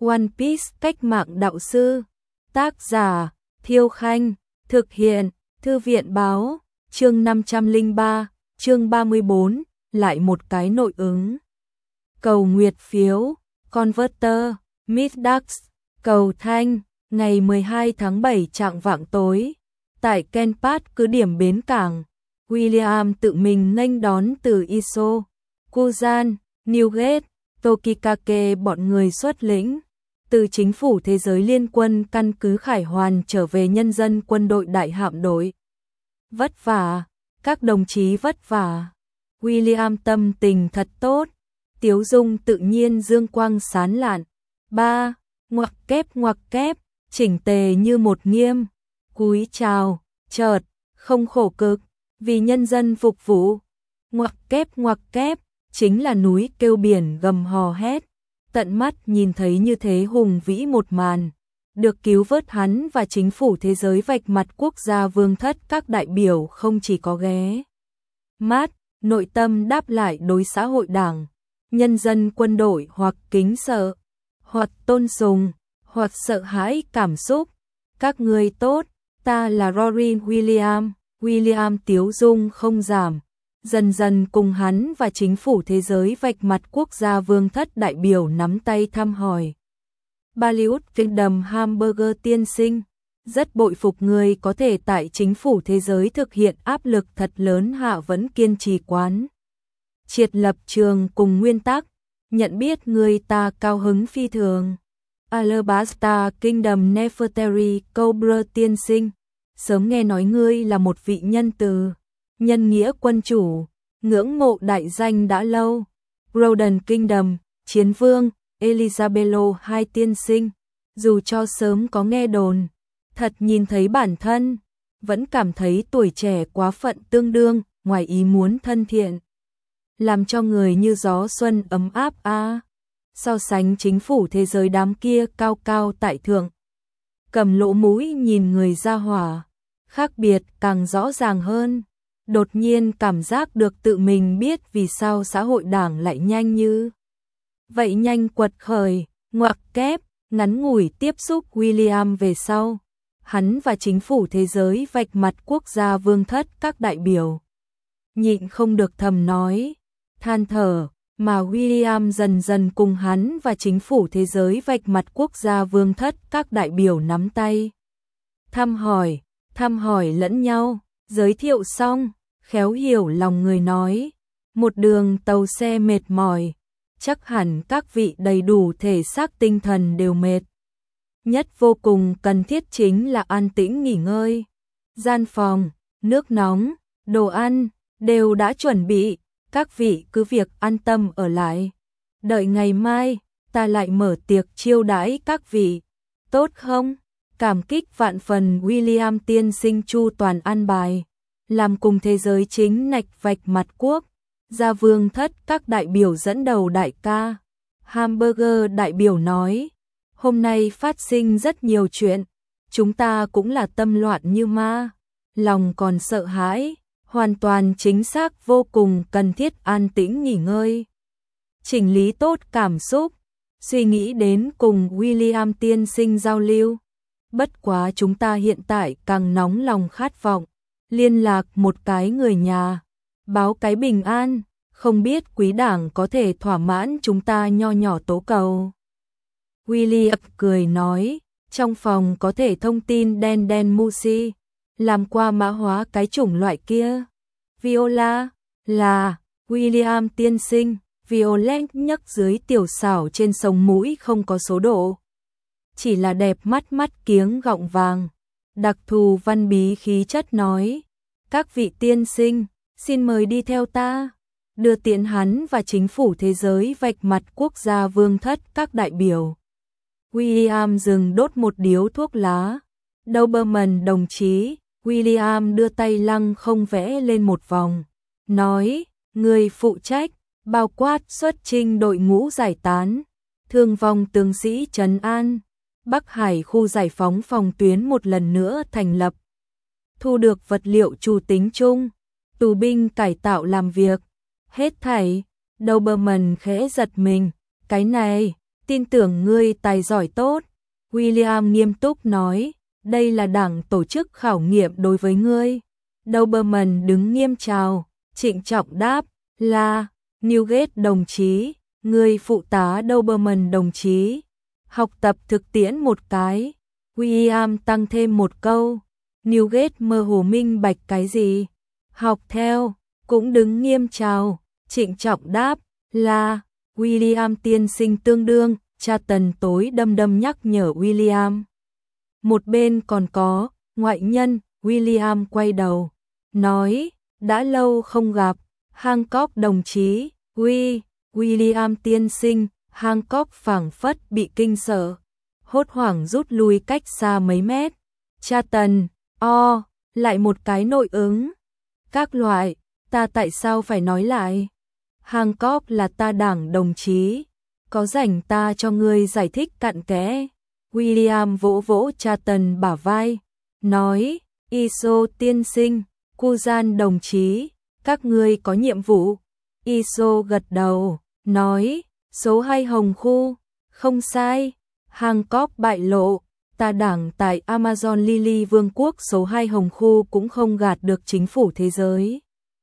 One Piece cách mạng đạo sư. Tác giả Thiêu Khanh. Thực hiện Thư viện Báo. Chương 503, chương 34, lại một cái nội ứng. Cầu nguyệt phiếu, Converter, Midax, cầu thanh, ngày 12 tháng 7 chạng vạng tối. Tại Kenpat cứ điểm bến cảng, William tự mình nghênh đón từ Iso, Kuzan, Newgate, Tokikake bọn người xuất lĩnh. Từ chính phủ thế giới liên quân căn cứ Khải Hoàn trở về nhân dân quân đội đại hạm đội. Vất vả, các đồng chí vất vả. William tâm tình thật tốt, tiếu dung tự nhiên dương quang sán lạn. Ba, ngoặc kép, chỉnh tề như một nghiêm. Cúi chào, chợt, không khổ cực, vì nhân dân phục vụ. Ngoặc kép, chính là núi kêu biển gầm hò hét. Tận mắt nhìn thấy như thế hùng vĩ một màn. Được cứu vớt hắn và chính phủ thế giới vạch mặt quốc gia vương thất, các đại biểu không chỉ có ghé mắt, nội tâm đáp lại đối xã hội đảng, nhân dân quân đội hoặc kính sợ, hoặc tôn sùng, hoặc sợ hãi cảm xúc. Các người tốt, ta là Rory William. William tiếu dung không giảm, dần dần cùng hắn và chính phủ thế giới vạch mặt quốc gia vương thất đại biểu nắm tay thăm hỏi. Bollywood Kingdom Hamburger tiên sinh, rất bội phục người có thể tại chính phủ thế giới thực hiện áp lực thật lớn hạ vẫn kiên trì quán triệt lập trường cùng nguyên tắc, nhận biết người ta cao hứng phi thường. Alabasta Kingdom Nefertari Cobra tiên sinh, sớm nghe nói ngươi là một vị nhân từ, nhân nghĩa quân chủ, ngưỡng mộ đại danh đã lâu. Golden Kingdom, chiến vương Elizabeth II tiên sinh, dù cho sớm có nghe đồn, thật nhìn thấy bản thân, vẫn cảm thấy tuổi trẻ quá phận tương đương, ngoài ý muốn thân thiện, làm cho người như gió xuân ấm áp a. So sánh chính phủ thế giới đám kia cao cao tại thượng, cầm lỗ mũi nhìn người ra hỏa, khác biệt càng rõ ràng hơn. Đột nhiên cảm giác được tự mình biết vì sao xã hội đảng lại nhanh như vậy nhanh quật khởi. Ngoặc kép, ngắn ngủi tiếp xúc William về sau, hắn và chính phủ thế giới vạch mặt quốc gia vương thất, các đại biểu nhịn không được thầm nói, than thở, mà William dần dần cùng hắn và chính phủ thế giới vạch mặt quốc gia vương thất, các đại biểu nắm tay thăm hỏi lẫn nhau. Giới thiệu xong, khéo hiểu lòng người nói, một đường tàu xe mệt mỏi, chắc hẳn các vị đầy đủ thể xác tinh thần đều mệt. Nhất vô cùng cần thiết chính là an tĩnh nghỉ ngơi. Gian phòng, nước nóng, đồ ăn, đều đã chuẩn bị, các vị cứ việc an tâm ở lại. Đợi ngày mai, ta lại mở tiệc chiêu đãi các vị, tốt không? Cảm kích vạn phần William tiên sinh chu toàn an bài, làm cùng thế giới chính nạch vạch mặt quốc gia vương thất, các đại biểu dẫn đầu đại ca. Hamburger đại biểu nói, hôm nay phát sinh rất nhiều chuyện, chúng ta cũng là tâm loạn như ma, lòng còn sợ hãi, hoàn toàn chính xác vô cùng cần thiết an tĩnh nghỉ ngơi, chỉnh lý tốt cảm xúc, suy nghĩ đến cùng William tiên sinh giao lưu. Bất quá chúng ta hiện tại càng nóng lòng khát vọng liên lạc một cái người nhà, báo cái bình an, không biết quý đảng có thể thỏa mãn chúng ta nho nhỏ tố cầu. William cười nói, trong phòng có thể thông tin đen Musi, làm qua mã hóa cái chủng loại kia. Viola, là, William tiên sinh, Violet nhấc dưới tiểu xảo trên sống mũi không có số độ. Chỉ là đẹp mắt kiếng gọng vàng, đặc thù văn bí khí chất nói, các vị tiên sinh, xin mời đi theo ta, đưa tiễn hắn và chính phủ thế giới vạch mặt quốc gia vương thất, các đại biểu. William dừng đốt một điếu thuốc lá. Doberman đồng chí, William đưa tay lăng không vẽ lên một vòng, nói, người phụ trách, bao quát xuất chinh đội ngũ giải tán, thương vong tướng sĩ trấn an. Bắc Hải khu giải phóng phòng tuyến một lần nữa thành lập. Thu được vật liệu chủ tính chung, tù binh cải tạo làm việc, hết thảy. Doberman khẽ giật mình, cái này, tin tưởng ngươi tài giỏi tốt. William nghiêm túc nói, đây là đảng tổ chức khảo nghiệm đối với ngươi. Doberman đứng nghiêm chào, trịnh trọng đáp, là Newgate đồng chí, người phụ tá Doberman đồng chí. Học tập thực tiễn một cái. William tăng thêm một câu, Newgate mơ hồ minh bạch cái gì? Học theo, cũng đứng nghiêm chào, trịnh trọng đáp, là William tiên sinh tương đương. Charlton tối đâm đâm nhắc nhở William. Một bên còn có ngoại nhân. William quay đầu, nói, đã lâu không gặp, Hancock đồng chí. William tiên sinh. Hancock phảng phất bị kinh sợ, hốt hoảng rút lui cách xa mấy mét. Charlton, lại một cái nội ứng. Các loại, ta tại sao phải nói lại? Hancock là ta đảng đồng chí, có rảnh ta cho ngươi giải thích cặn kẽ. William vỗ vỗ Charlton bả vai, nói, Iso tiên sinh, Cujan đồng chí, các ngươi có nhiệm vụ. Iso gật đầu, nói, số 2 Hồng Khu, không sai. Hancock bại lộ, ta đảng tại Amazon Lily Vương quốc số 2 Hồng Khu cũng không gạt được chính phủ thế giới.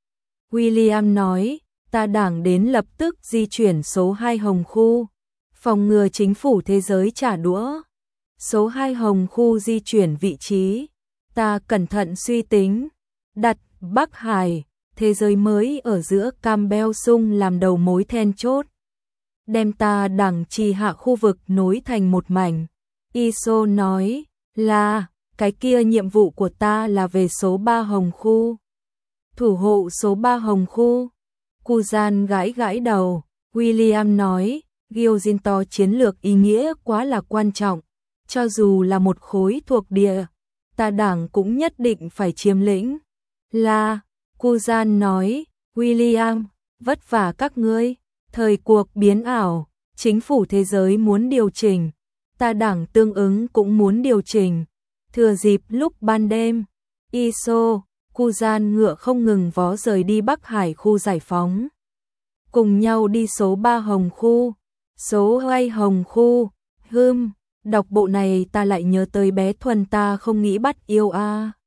William nói, ta đảng đến lập tức di chuyển số 2 Hồng Khu, phòng ngừa chính phủ thế giới trả đũa. Số 2 Hồng Khu di chuyển vị trí, ta cẩn thận suy tính, đặt Bắc Hải, thế giới mới ở giữa Campbell Sung làm đầu mối then chốt. Đem ta đảng trì hạ khu vực nối thành một mảnh. Iso nói, là, cái kia nhiệm vụ của ta là về số 3 Hồng Khu. Thủ hộ số 3 Hồng Khu. Cujan gãi gãi đầu. William nói, Gilginto chiến lược ý nghĩa quá là quan trọng. Cho dù là một khối thuộc địa, ta đảng cũng nhất định phải chiếm lĩnh. Là, Cujan nói, William, vất vả các ngươi. Thời cuộc biến ảo, chính phủ thế giới muốn điều chỉnh, ta đảng tương ứng cũng muốn điều chỉnh. Thừa dịp lúc ban đêm, Iso, Cujan ngựa không ngừng vó rời đi Bắc Hải khu giải phóng. Cùng nhau đi số 3 Hồng Khu, số 2 Hồng Khu. Đọc bộ này ta lại nhớ tới bé Thuần ta không nghĩ bắt yêu a.